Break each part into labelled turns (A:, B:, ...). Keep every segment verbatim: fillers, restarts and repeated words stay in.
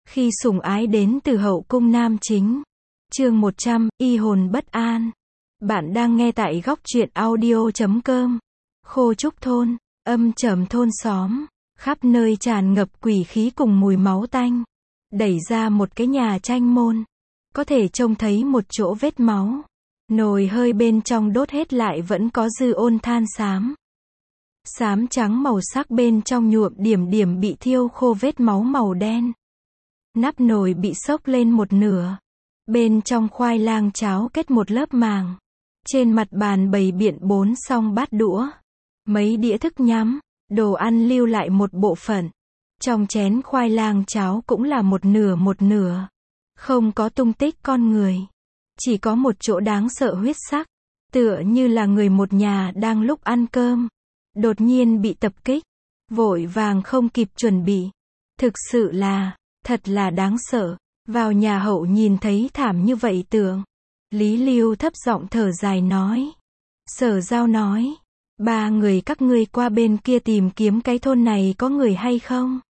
A: Khi sủng ái đến từ hậu cung nam chính. Chương một trăm, y hồn bất an. Bạn đang nghe tại góc truyện audio chấm com. Khô Trúc thôn, âm trầm thôn xóm, khắp nơi tràn ngập quỷ khí cùng mùi máu tanh. Đẩy ra một cái nhà tranh môn, có thể trông thấy một chỗ vết máu. Nồi hơi bên trong đốt hết lại vẫn có dư ôn than xám. Xám trắng màu sắc bên trong nhuộm điểm điểm bị thiêu khô vết máu màu đen. Nắp nồi bị xốc lên một nửa. Bên trong khoai lang cháo kết một lớp màng. Trên mặt bàn bày biện bốn song bát đũa. Mấy đĩa thức nhắm, đồ ăn lưu lại một bộ phận. Trong chén khoai lang cháo cũng là một nửa một nửa. Không có tung tích con người. Chỉ có một chỗ đáng sợ huyết sắc. Tựa như là người một nhà đang lúc ăn cơm. Đột nhiên bị tập kích. Vội vàng không kịp chuẩn bị. Thực sự là, thật là đáng sợ. Vào nhà hậu nhìn thấy thảm như vậy tưởng. Lý Lưu thấp giọng thở dài nói. Sở Giao nói. Ba người các ngươi qua bên kia tìm kiếm cái thôn này có người hay không?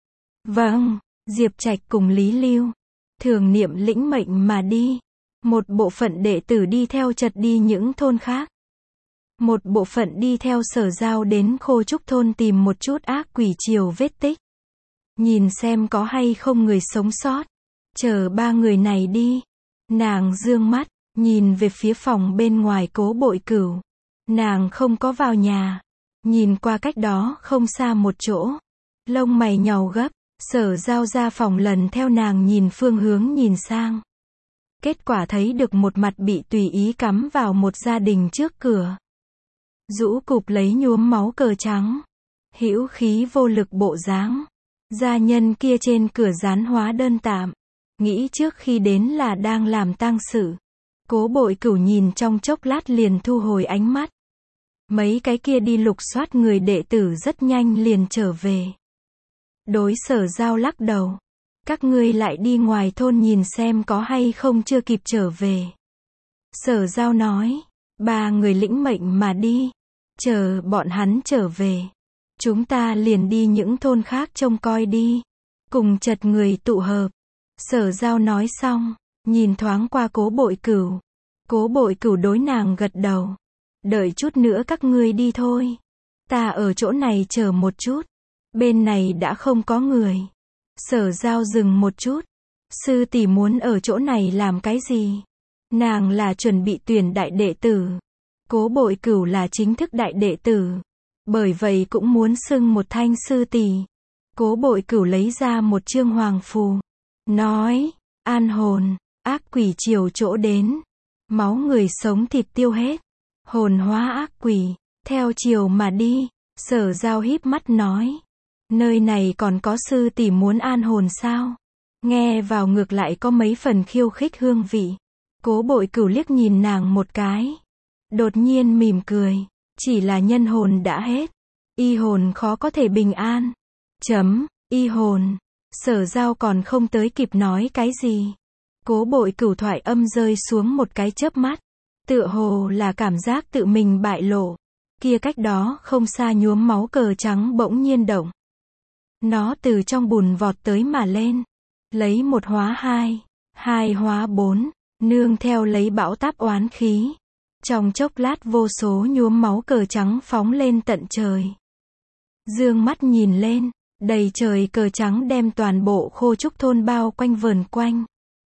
A: Vâng, Diệp Trạch cùng Lý Lưu. Thường niệm lĩnh mệnh mà đi. Một bộ phận đệ tử đi theo chật đi những thôn khác. Một bộ phận đi theo Sở Giao đến Khô Trúc thôn tìm một chút ác quỷ triều vết tích. Nhìn xem có hay không người sống sót. Chờ ba người này đi. Nàng dương mắt, nhìn về phía phòng bên ngoài Cố Bội Cửu. Nàng không có vào nhà. Nhìn qua cách đó không xa một chỗ. Lông mày nhàu gấp. Sở Giao ra phòng lần theo nàng nhìn phương hướng nhìn sang. Kết quả thấy được một mặt bị tùy ý cắm vào một gia đình trước cửa. Rũ cụp lấy nhuốm máu cờ trắng. Hữu khí vô lực bộ dáng. Gia nhân kia trên cửa dán hóa đơn tạm. Nghĩ trước khi đến là đang làm tang sự. Cố Bội Cửu nhìn trong chốc lát liền thu hồi ánh mắt. Mấy cái kia đi lục soát người đệ tử rất nhanh liền trở về. Đối Sở Giao lắc đầu. Các ngươi lại đi ngoài thôn nhìn xem có hay không chưa kịp trở về. Sở Giao nói. Ba người lĩnh mệnh mà đi. Chờ bọn hắn trở về. Chúng ta liền đi những thôn khác trông coi đi. Cùng chật người tụ hợp. Sở Giao nói xong. Nhìn thoáng qua Cố Bội Cửu. Cố Bội Cửu đối nàng gật đầu. Đợi chút nữa các ngươi đi thôi. Ta ở chỗ này chờ một chút. Bên này đã không có người. Sở Giao dừng một chút. Sư tỷ muốn ở chỗ này làm cái gì? Nàng là chuẩn bị tuyển đại đệ tử. Cố Bội Cửu là chính thức đại đệ tử. Bởi vậy cũng muốn xưng một thanh sư tỷ. Cố Bội Cửu lấy ra một chương hoàng phù. Nói, an hồn, ác quỷ triều chỗ đến. Máu người sống thịt tiêu hết. Hồn hóa ác quỷ, theo chiều mà đi. Sở Giao híp mắt nói. Nơi này còn có sư tỷ muốn an hồn sao? Nghe vào ngược lại có mấy phần khiêu khích hương vị. Cố Bội Cửu liếc nhìn nàng một cái. Đột nhiên mỉm cười. Chỉ là nhân hồn đã hết. Y hồn khó có thể bình an. Chấm, y hồn. Sở Giao còn không tới kịp nói cái gì. Cố Bội Cửu thoại âm rơi xuống một cái chớp mắt. Tựa hồ là cảm giác tự mình bại lộ. Kia cách đó không xa nhuốm máu cờ trắng bỗng nhiên động. Nó từ trong bùn vọt tới mà lên. Lấy một hóa hai. Hai hóa bốn. Nương theo lấy bão táp oán khí. Trong chốc lát vô số nhuốm máu cờ trắng phóng lên tận trời. Dương mắt nhìn lên. Đầy trời cờ trắng đem toàn bộ Khô Trúc thôn bao quanh vờn quanh.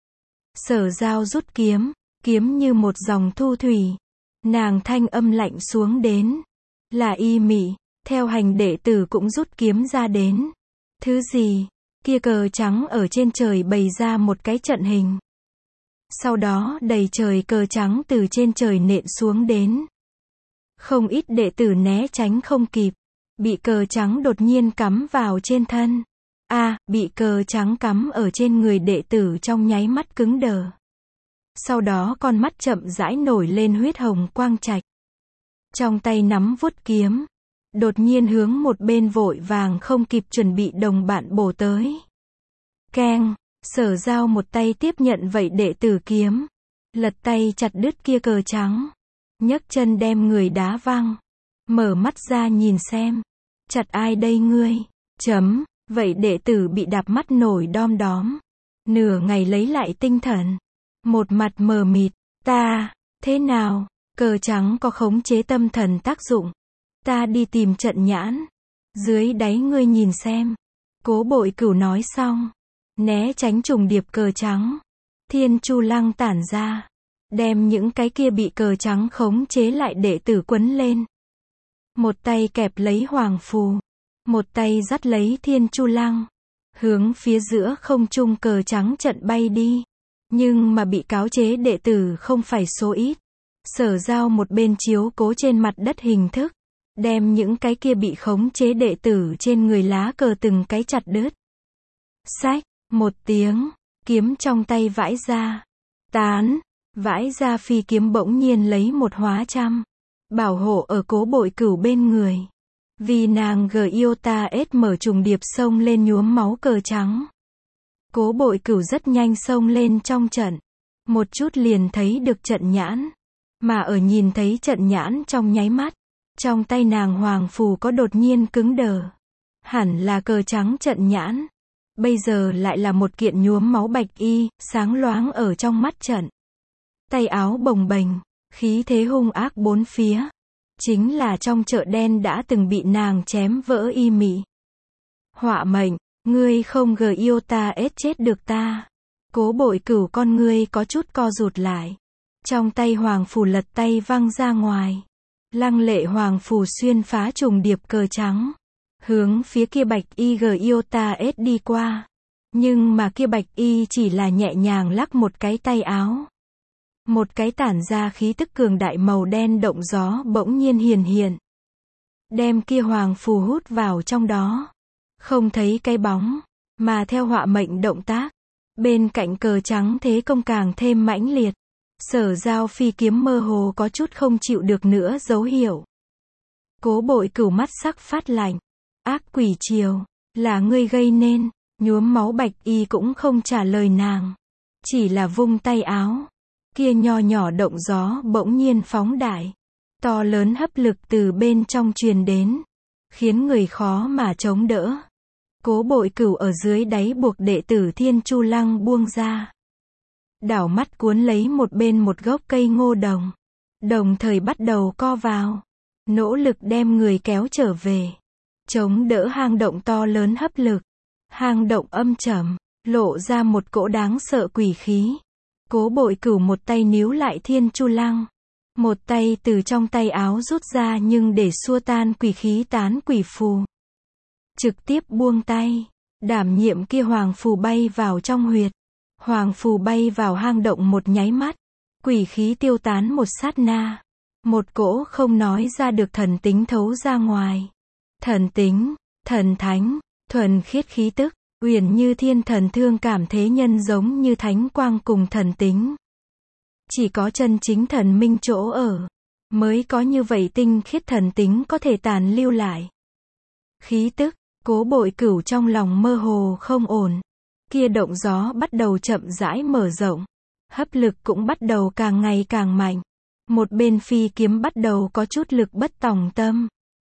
A: Sở Giao rút kiếm. Kiếm như một dòng thu thủy. Nàng thanh âm lạnh xuống đến. Là y mị. Theo hành đệ tử cũng rút kiếm ra đến. Thứ gì? Kia cờ trắng ở trên trời bày ra một cái trận hình. Sau đó đầy trời cờ trắng từ trên trời nện xuống đến. Không ít đệ tử né tránh không kịp. Bị cờ trắng đột nhiên cắm vào trên thân. A, à, bị cờ trắng cắm ở trên người đệ tử trong nháy mắt cứng đờ. Sau đó con mắt chậm rãi nổi lên huyết hồng quang trạch. Trong tay nắm vuốt kiếm. Đột nhiên hướng một bên vội vàng không kịp chuẩn bị đồng bạn bổ tới. Keng, Sở Giao một tay tiếp nhận vậy đệ tử kiếm. Lật tay chặt đứt kia cờ trắng. Nhấc chân đem người đá văng. Mở mắt ra nhìn xem. Chặt ai đây ngươi? Chấm, vậy đệ tử bị đạp mắt nổi đom đóm. Nửa ngày lấy lại tinh thần. Một mặt mờ mịt. Ta, thế nào? Cờ trắng có khống chế tâm thần tác dụng. Ta đi tìm trận nhãn. Dưới đáy ngươi nhìn xem. Cố Bội Cửu nói xong. Né tránh trùng điệp cờ trắng. Thiên Chu Lăng tản ra. Đem những cái kia bị cờ trắng khống chế lại đệ tử quấn lên. Một tay kẹp lấy hoàng phù. Một tay dắt lấy Thiên Chu Lăng. Hướng phía giữa không trung cờ trắng trận bay đi. Nhưng mà bị cáo chế đệ tử không phải số ít. Sở Giao một bên chiếu cố trên mặt đất hình thức. Đem những cái kia bị khống chế đệ tử trên người lá cờ từng cái chặt đứt. Xách, một tiếng, kiếm trong tay vãi ra. Tán, vãi ra phi kiếm bỗng nhiên lấy một hóa trăm. Bảo hộ ở Cố Bội Cửu bên người. Vì nàng Giota S mở trùng điệp xông lên nhuốm máu cờ trắng. Cố Bội Cửu rất nhanh xông lên trong trận. Một chút liền thấy được trận nhãn. Mà ở nhìn thấy trận nhãn trong nháy mắt. Trong tay nàng hoàng phù có đột nhiên cứng đờ. Hẳn là cờ trắng trận nhãn. Bây giờ lại là một kiện nhuốm máu bạch y, sáng loáng ở trong mắt trận. Tay áo bồng bềnh, khí thế hung ác bốn phía. Chính là trong chợ đen đã từng bị nàng chém vỡ y mị. Họa mệnh, ngươi không Giota S chết được ta. Cố Bội Cửu con ngươi có chút co rụt lại. Trong tay hoàng phù lật tay văng ra ngoài. Lăng lệ hoàng phù xuyên phá trùng điệp cờ trắng. Hướng phía kia bạch y Giota S đi qua. Nhưng mà kia bạch y chỉ là nhẹ nhàng lắc một cái tay áo. Một cái tản ra khí tức cường đại màu đen động gió bỗng nhiên hiển hiện. Đem kia hoàng phù hút vào trong đó. Không thấy cái bóng. Mà theo họa mệnh động tác. Bên cạnh cờ trắng thế công càng thêm mãnh liệt. Sở Giao phi kiếm mơ hồ có chút không chịu được nữa dấu hiệu. Cố Bội Cửu mắt sắc phát lạnh. Ác quỷ triều, là ngươi gây nên. Nhuốm máu bạch y cũng không trả lời nàng. Chỉ là vung tay áo. Kia nho nhỏ động gió bỗng nhiên phóng đại. To lớn hấp lực từ bên trong truyền đến. Khiến người khó mà chống đỡ. Cố Bội Cửu ở dưới đáy buộc đệ tử Thiên Chu Lăng buông ra. Đảo mắt cuốn lấy một bên một gốc cây ngô đồng. Đồng thời bắt đầu co vào. Nỗ lực đem người kéo trở về. Chống đỡ hang động to lớn hấp lực. Hang động âm trầm. Lộ ra một cỗ đáng sợ quỷ khí. Cố Bội Cửu một tay níu lại Thiên Chu Lăng. Một tay từ trong tay áo rút ra nhưng để xua tan quỷ khí tán quỷ phù. Trực tiếp buông tay. Đảm nhiệm kia hoàng phù bay vào trong huyệt. Hoàng phù bay vào hang động một nháy mắt. Quỷ khí tiêu tán một sát na. Một cỗ không nói ra được thần tính thấu ra ngoài. Thần tính, thần thánh, thuần khiết khí tức, uyển như thiên thần thương cảm thế nhân giống như thánh quang cùng thần tính. Chỉ có chân chính thần minh chỗ ở, mới có như vậy tinh khiết thần tính có thể tàn lưu lại. Khí tức, Cố Bội Cửu trong lòng mơ hồ không ổn. Kia động gió bắt đầu chậm rãi mở rộng. Hấp lực cũng bắt đầu càng ngày càng mạnh. Một bên phi kiếm bắt đầu có chút lực bất tòng tâm.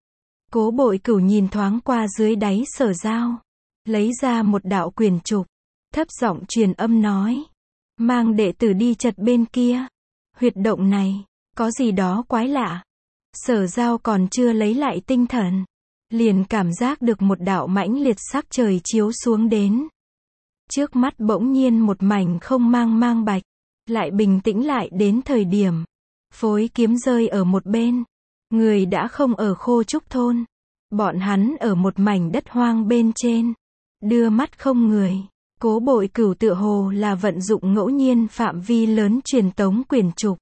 A: Cố Bội Cửu nhìn thoáng qua dưới đáy Sở Giao. Lấy ra một đạo quyền trục. Thấp giọng truyền âm nói. Mang đệ tử đi chật bên kia. Huyệt động này, có gì đó quái lạ. Sở Giao còn chưa lấy lại tinh thần. Liền cảm giác được một đạo mãnh liệt sắc trời chiếu xuống đến. Trước mắt bỗng nhiên một mảnh không mang mang bạch. Lại bình tĩnh lại đến thời điểm. Phối kiếm rơi ở một bên. Người đã không ở Khô Trúc Thôn. Bọn hắn ở một mảnh đất hoang bên trên. Đưa mắt không người. Cố Bội Cửu tựa hồ là vận dụng ngẫu nhiên phạm vi lớn truyền tống quyền trục.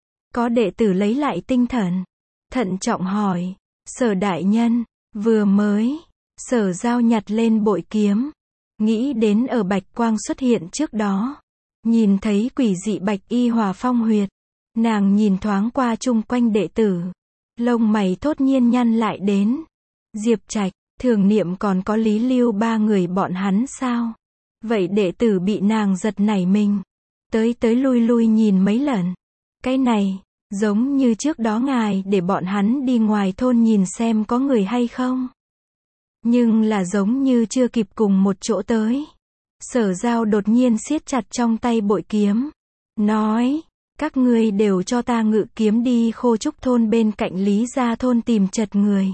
A: Có đệ tử lấy lại tinh thần. Thận trọng hỏi. Sở đại nhân, vừa mới. Sở Giao nhặt lên bội kiếm. Nghĩ đến ở bạch quang xuất hiện trước đó. Nhìn thấy quỷ dị bạch y hòa phong huyệt. Nàng nhìn thoáng qua chung quanh đệ tử. Lông mày thốt nhiên nhăn lại đến. Diệp Trạch, Thường Niệm còn có Lý Lưu ba người bọn hắn sao? Vậy đệ tử bị nàng giật nảy mình. Tới tới lui lui nhìn mấy lần. Cái này, giống như trước đó ngài để bọn hắn đi ngoài thôn nhìn xem có người hay không. Nhưng là giống như chưa kịp cùng một chỗ tới. Sở Giao đột nhiên siết chặt trong tay bội kiếm. Nói, các ngươi đều cho ta ngự kiếm đi Khô Trúc thôn bên cạnh Lý Gia thôn tìm chật người.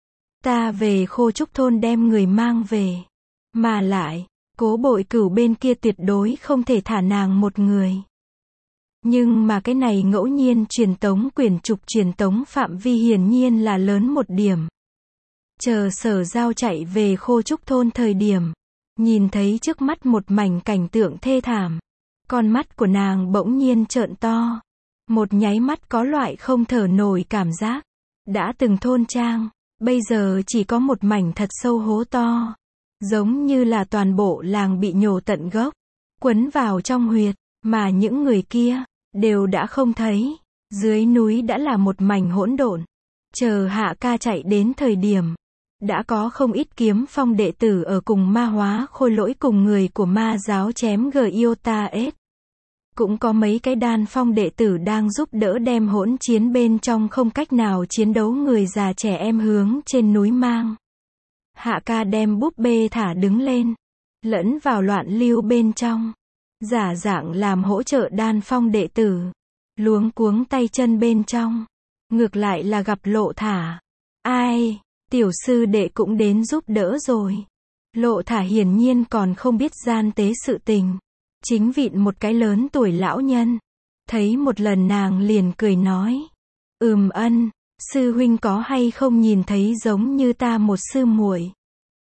A: Ta về Khô Trúc thôn đem người mang về. Mà lại, Cố Bội Cửu bên kia tuyệt đối không thể thả nàng một người. Nhưng mà cái này ngẫu nhiên truyền tống quyển trục truyền tống phạm vi hiển nhiên là lớn một điểm. Chờ Sở Giao chạy về Khô Trúc thôn thời điểm, nhìn thấy trước mắt một mảnh cảnh tượng thê thảm. Con mắt của nàng bỗng nhiên trợn to. Một nháy mắt có loại không thở nổi cảm giác. Đã từng thôn trang, bây giờ chỉ có một mảnh thật sâu hố to. Giống như là toàn bộ làng bị nhổ tận gốc, quấn vào trong huyệt, mà những người kia, đều đã không thấy. Dưới núi đã là một mảnh hỗn độn. Chờ Hạ Ca chạy đến thời điểm, đã có không ít kiếm phong đệ tử ở cùng ma hóa khôi lỗi cùng người của ma giáo chém Giota S. Cũng có mấy cái đan phong đệ tử đang giúp đỡ đem hỗn chiến bên trong không cách nào chiến đấu người già trẻ em hướng trên núi mang. Hạ Ca đem búp bê thả đứng lên, lẫn vào loạn lưu bên trong, giả dạng làm hỗ trợ đan phong đệ tử, luống cuống tay chân bên trong, ngược lại là gặp Lộ Thả. Ai, tiểu sư đệ cũng đến giúp đỡ rồi. Lộ Thả hiển nhiên còn không biết gian tế sự tình, chính vịn một cái lớn tuổi lão nhân, thấy một lần nàng liền cười nói, ừm ân, sư huynh có hay không nhìn thấy giống như ta một sư muội.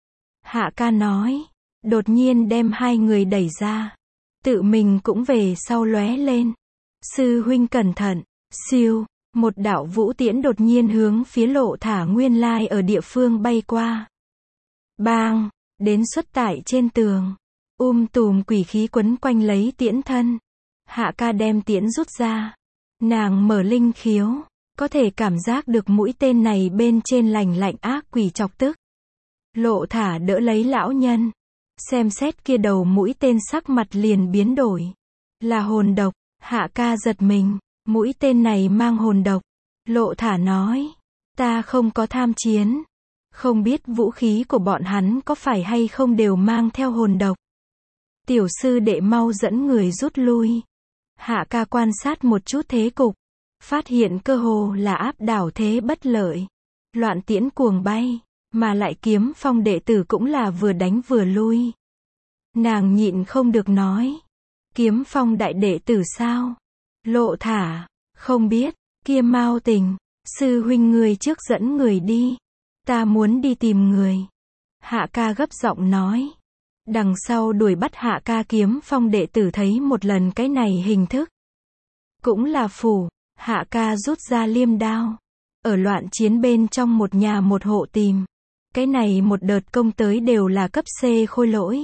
A: Hạ Ca nói, đột nhiên đem hai người đẩy ra, tự mình cũng về sau lóe lên. Sư huynh cẩn thận, siêu, một đạo vũ tiễn đột nhiên hướng phía Lộ Thả nguyên lai ở địa phương bay qua. Bang, đến xuất tại trên tường, um tùm quỷ khí quấn quanh lấy tiễn thân. Hạ Ca đem tiễn rút ra, nàng mở linh khiếu, có thể cảm giác được mũi tên này bên trên lành lạnh ác quỷ chọc tức. Lộ Thả đỡ lấy lão nhân, xem xét kia đầu mũi tên sắc mặt liền biến đổi. Là hồn độc. Hạ Ca giật mình, mũi tên này mang hồn độc. Lộ Thả nói, ta không có tham chiến, không biết vũ khí của bọn hắn có phải hay không đều mang theo hồn độc. Tiểu sư đệ mau dẫn người rút lui. Hạ Ca quan sát một chút thế cục, phát hiện cơ hồ là áp đảo thế bất lợi. Loạn tiễn cuồng bay, mà lại kiếm phong đệ tử cũng là vừa đánh vừa lui. Nàng nhịn không được nói, Kiếm phong đại đệ tử sao? Lộ Thả, không biết, kia Mao Tình, sư huynh người trước dẫn người đi. Ta muốn đi tìm người. Hạ Ca gấp giọng nói. Đằng sau đuổi bắt Hạ Ca kiếm phong đệ tử thấy một lần cái này hình thức. Cũng là phủ, Hạ Ca rút ra liêm đao. Ở loạn chiến bên trong một nhà một hộ tìm. Cái này một đợt công tới đều là cấp C khôi lỗi.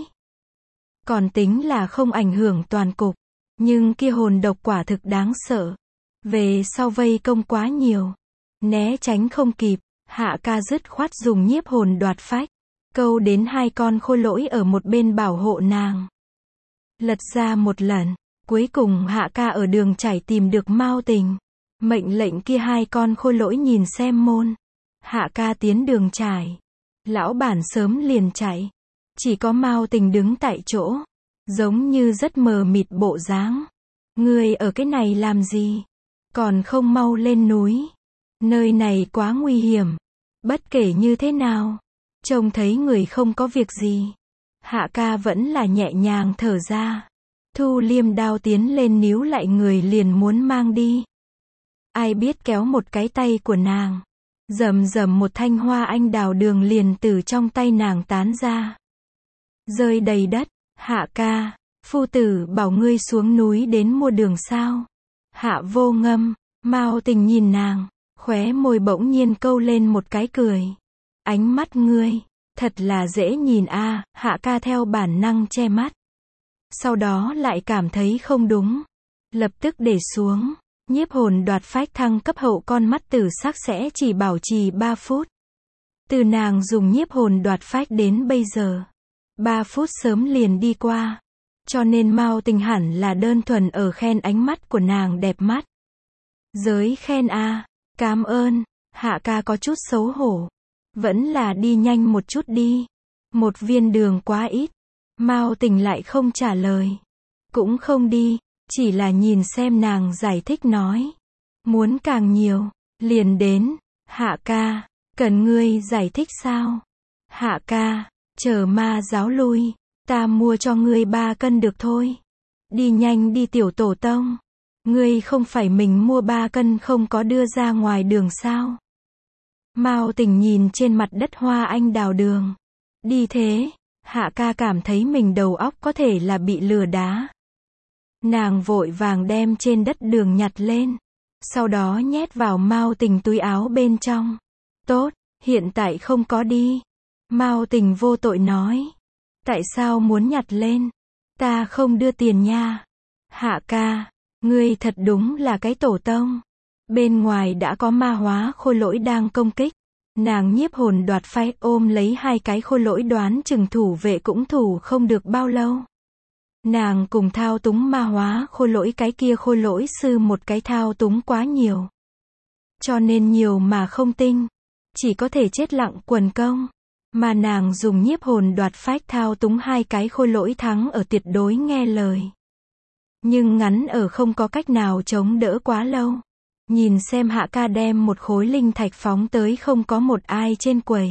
A: Còn tính là không ảnh hưởng toàn cục. Nhưng kia hồn độc quả thực đáng sợ. Về sau vây công quá nhiều. Né tránh không kịp, Hạ Ca dứt khoát dùng nhiếp hồn đoạt phách. Câu đến hai con khôi lỗi ở một bên bảo hộ nàng. Lật ra một lần, cuối cùng Hạ Ca ở đường chảy tìm được Mao Tình. Mệnh lệnh kia hai con khôi lỗi nhìn xem môn. Hạ Ca tiến đường chảy. Lão bản sớm liền chạy. Chỉ có Mao Tình đứng tại chỗ. Giống như rất mờ mịt bộ dáng. Ngươi ở cái này làm gì? Còn không mau lên núi. Nơi này quá nguy hiểm. Bất kể như thế nào. Trông thấy người không có việc gì. Hạ Ca vẫn là nhẹ nhàng thở ra. Thu liêm đao tiến lên níu lại người liền muốn mang đi. Ai biết kéo một cái tay của nàng. Rầm rầm một thanh hoa anh đào đường liền từ trong tay nàng tán ra. Rơi đầy đất. Hạ Ca, phu tử bảo ngươi xuống núi đến mua đường sao? Hạ Vô Ngâm, Mao Tình nhìn nàng, khóe môi bỗng nhiên câu lên một cái cười. Ánh mắt ngươi, thật là dễ nhìn a. À, Hạ Ca theo bản năng che mắt. Sau đó lại cảm thấy không đúng. Lập tức để xuống. Nhiếp hồn đoạt phách thăng cấp hậu con mắt tử sắc sẽ chỉ bảo trì ba phút. Từ nàng dùng nhiếp hồn đoạt phách đến bây giờ. ba phút sớm liền đi qua. Cho nên Mao Tình hẳn là đơn thuần ở khen ánh mắt của nàng đẹp mắt. Giới khen a. À, cảm ơn. Hạ Ca có chút xấu hổ. Vẫn là đi nhanh một chút đi. Một viên đường quá ít. Mao Tình lại không trả lời. Cũng không đi, chỉ là nhìn xem nàng giải thích nói. Muốn càng nhiều, liền đến, Hạ ca, cần ngươi giải thích sao? Hạ ca, chờ ma giáo lui, ta mua cho ngươi ba cân được thôi. Đi nhanh đi tiểu tổ tông. Ngươi không phải mình mua ba cân không có đưa ra ngoài đường sao? Mao Tình nhìn trên mặt đất hoa anh đào đường. Đi thế, Hạ ca cảm thấy mình đầu óc có thể là bị lừa đá. Nàng vội vàng đem trên đất đường nhặt lên. Sau đó nhét vào Mao Tình túi áo bên trong. Tốt, hiện tại không có đi. Mao Tình vô tội nói. Tại sao muốn nhặt lên? Ta không đưa tiền nha. Hạ ca, ngươi thật đúng là cái tổ tông. Bên ngoài đã có ma hóa khôi lỗi đang công kích. Nàng nhiếp hồn đoạt phách ôm lấy hai cái khôi lỗi đoán chừng thủ vệ cũng thủ không được bao lâu. Nàng cùng thao túng ma hóa khôi lỗi, cái kia khôi lỗi sư một cái thao túng quá nhiều. Cho nên nhiều mà không tinh. Chỉ có thể chết lặng quần công. Mà nàng dùng nhiếp hồn đoạt phách thao túng hai cái khôi lỗi thắng ở tuyệt đối nghe lời. Nhưng ngắn ở không có cách nào chống đỡ quá lâu. Nhìn xem Hạ ca đem một khối linh thạch phóng tới không có một ai trên quầy.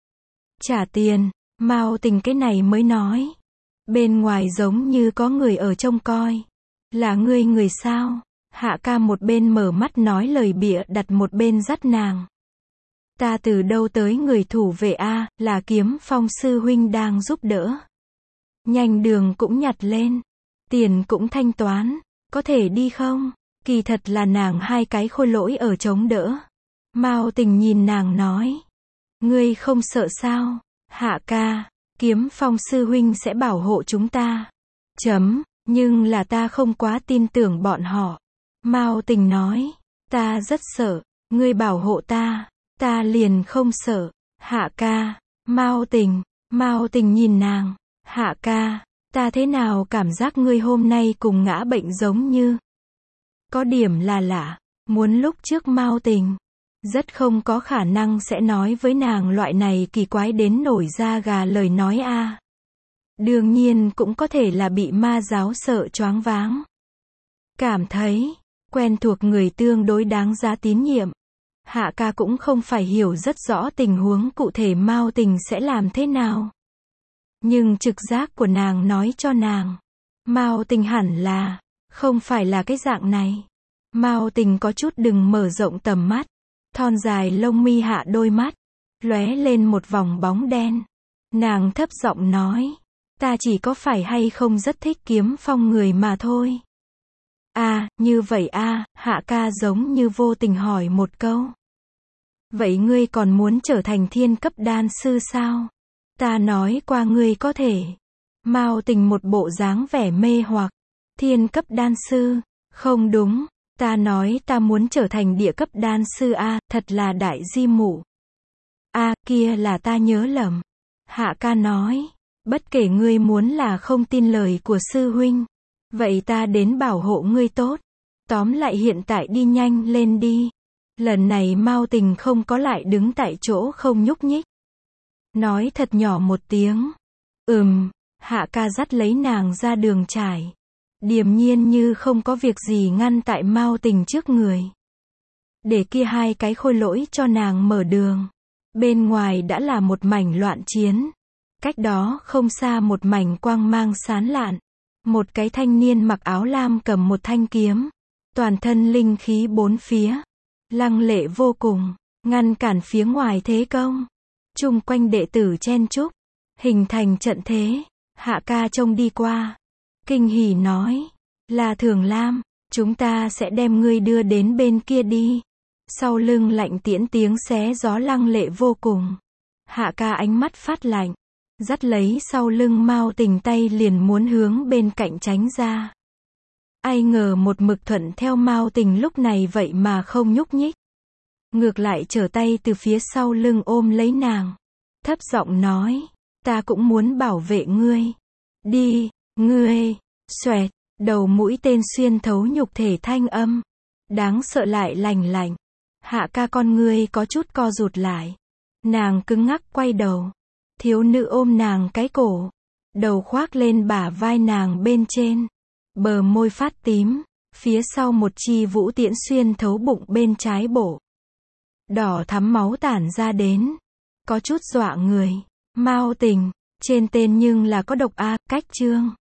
A: Trả tiền, Mao Tình cái này mới nói. Bên ngoài giống như có người ở trông coi. Là ngươi người sao? Hạ ca một bên mở mắt nói lời bịa đặt một bên dắt nàng. Ta từ đâu tới người thủ vệ a, là Kiếm Phong sư huynh đang giúp đỡ. Nhanh đường cũng nhặt lên. Tiền cũng thanh toán. Có thể đi không? Kỳ thật là nàng hai cái khôi lỗi ở chống đỡ. Mao Tình nhìn nàng nói. Ngươi không sợ sao? Hạ ca, Kiếm Phong sư huynh sẽ bảo hộ chúng ta. Chấm, nhưng là ta không quá tin tưởng bọn họ. Mao Tình nói. Ta rất sợ, ngươi bảo hộ ta, ta liền không sợ. Hạ ca, Mao Tình, Mao Tình nhìn nàng. Hạ ca, ta thế nào cảm giác ngươi hôm nay cùng ngã bệnh giống như. Có điểm là lạ, muốn lúc trước Mao Tình. Rất không có khả năng sẽ nói với nàng loại này kỳ quái đến nổi da gà lời nói a. Đương nhiên cũng có thể là bị ma giáo sợ choáng váng. Cảm thấy, quen thuộc người tương đối đáng giá tín nhiệm. Hạ ca cũng không phải hiểu rất rõ tình huống cụ thể Mao Tình sẽ làm thế nào. Nhưng trực giác của nàng nói cho nàng. Mao Tình hẳn là, không phải là cái dạng này. Mao Tình có chút đừng mở rộng tầm mắt. Thon dài lông mi hạ đôi mắt. Lóe lên một vòng bóng đen. Nàng thấp giọng nói. Ta chỉ có phải hay không rất thích Kiếm Phong người mà thôi. À, như vậy a, Hạ ca giống như vô tình hỏi một câu. Vậy ngươi còn muốn trở thành thiên cấp đan sư sao? Ta nói qua ngươi có thể. Mao Tình một bộ dáng vẻ mê hoặc. Thiên cấp đan sư? Không đúng. Ta nói ta muốn trở thành địa cấp đan sư a, thật là đại di mụ. A, kia là ta nhớ lầm. Hạ ca nói. Bất kể ngươi muốn là không tin lời của sư huynh. Vậy ta đến bảo hộ ngươi tốt. Tóm lại hiện tại đi nhanh lên đi. Lần này Mao Tình không có lại đứng tại chỗ không nhúc nhích. Nói thật nhỏ một tiếng. Ừm, Hạ ca dắt lấy nàng ra đường trải. Điềm nhiên như không có việc gì ngăn tại Mao Tình trước người. Để kia hai cái khôi lỗi cho nàng mở đường. Bên ngoài đã là một mảnh loạn chiến. Cách đó không xa một mảnh quang mang sán lạn. Một cái thanh niên mặc áo lam cầm một thanh kiếm. Toàn thân linh khí bốn phía. Lăng lệ vô cùng. Ngăn cản phía ngoài thế công. Chung quanh đệ tử chen chúc. Hình thành trận thế. Hạ ca trông đi qua. Kinh hỉ nói. Là Thường Lam. Chúng ta sẽ đem ngươi đưa đến bên kia đi. Sau lưng lạnh tiễn tiếng xé gió lăng lệ vô cùng. Hạ ca ánh mắt phát lạnh. Dắt lấy sau lưng Mao Tình tay liền muốn hướng bên cạnh tránh ra. Ai ngờ một mực thuận theo Mao Tình lúc này vậy mà không nhúc nhích. Ngược lại trở tay từ phía sau lưng ôm lấy nàng. Thấp giọng nói. Ta cũng muốn bảo vệ ngươi. Đi, ngươi. Xoẹt, đầu mũi tên xuyên thấu nhục thể thanh âm. Đáng sợ lại lành lạnh. Hạ ca con ngươi có chút co rụt lại. Nàng cứng ngắc quay đầu. Thiếu nữ ôm nàng cái cổ. đầu khoác lên bả vai nàng bên trên. Bờ môi phát tím, phía sau một chi vũ tiễn xuyên thấu bụng bên trái bổ. Đỏ thắm máu tản ra đến. Có chút dọa người. Mao Tình, trên tên nhưng là có độc a, cách chương.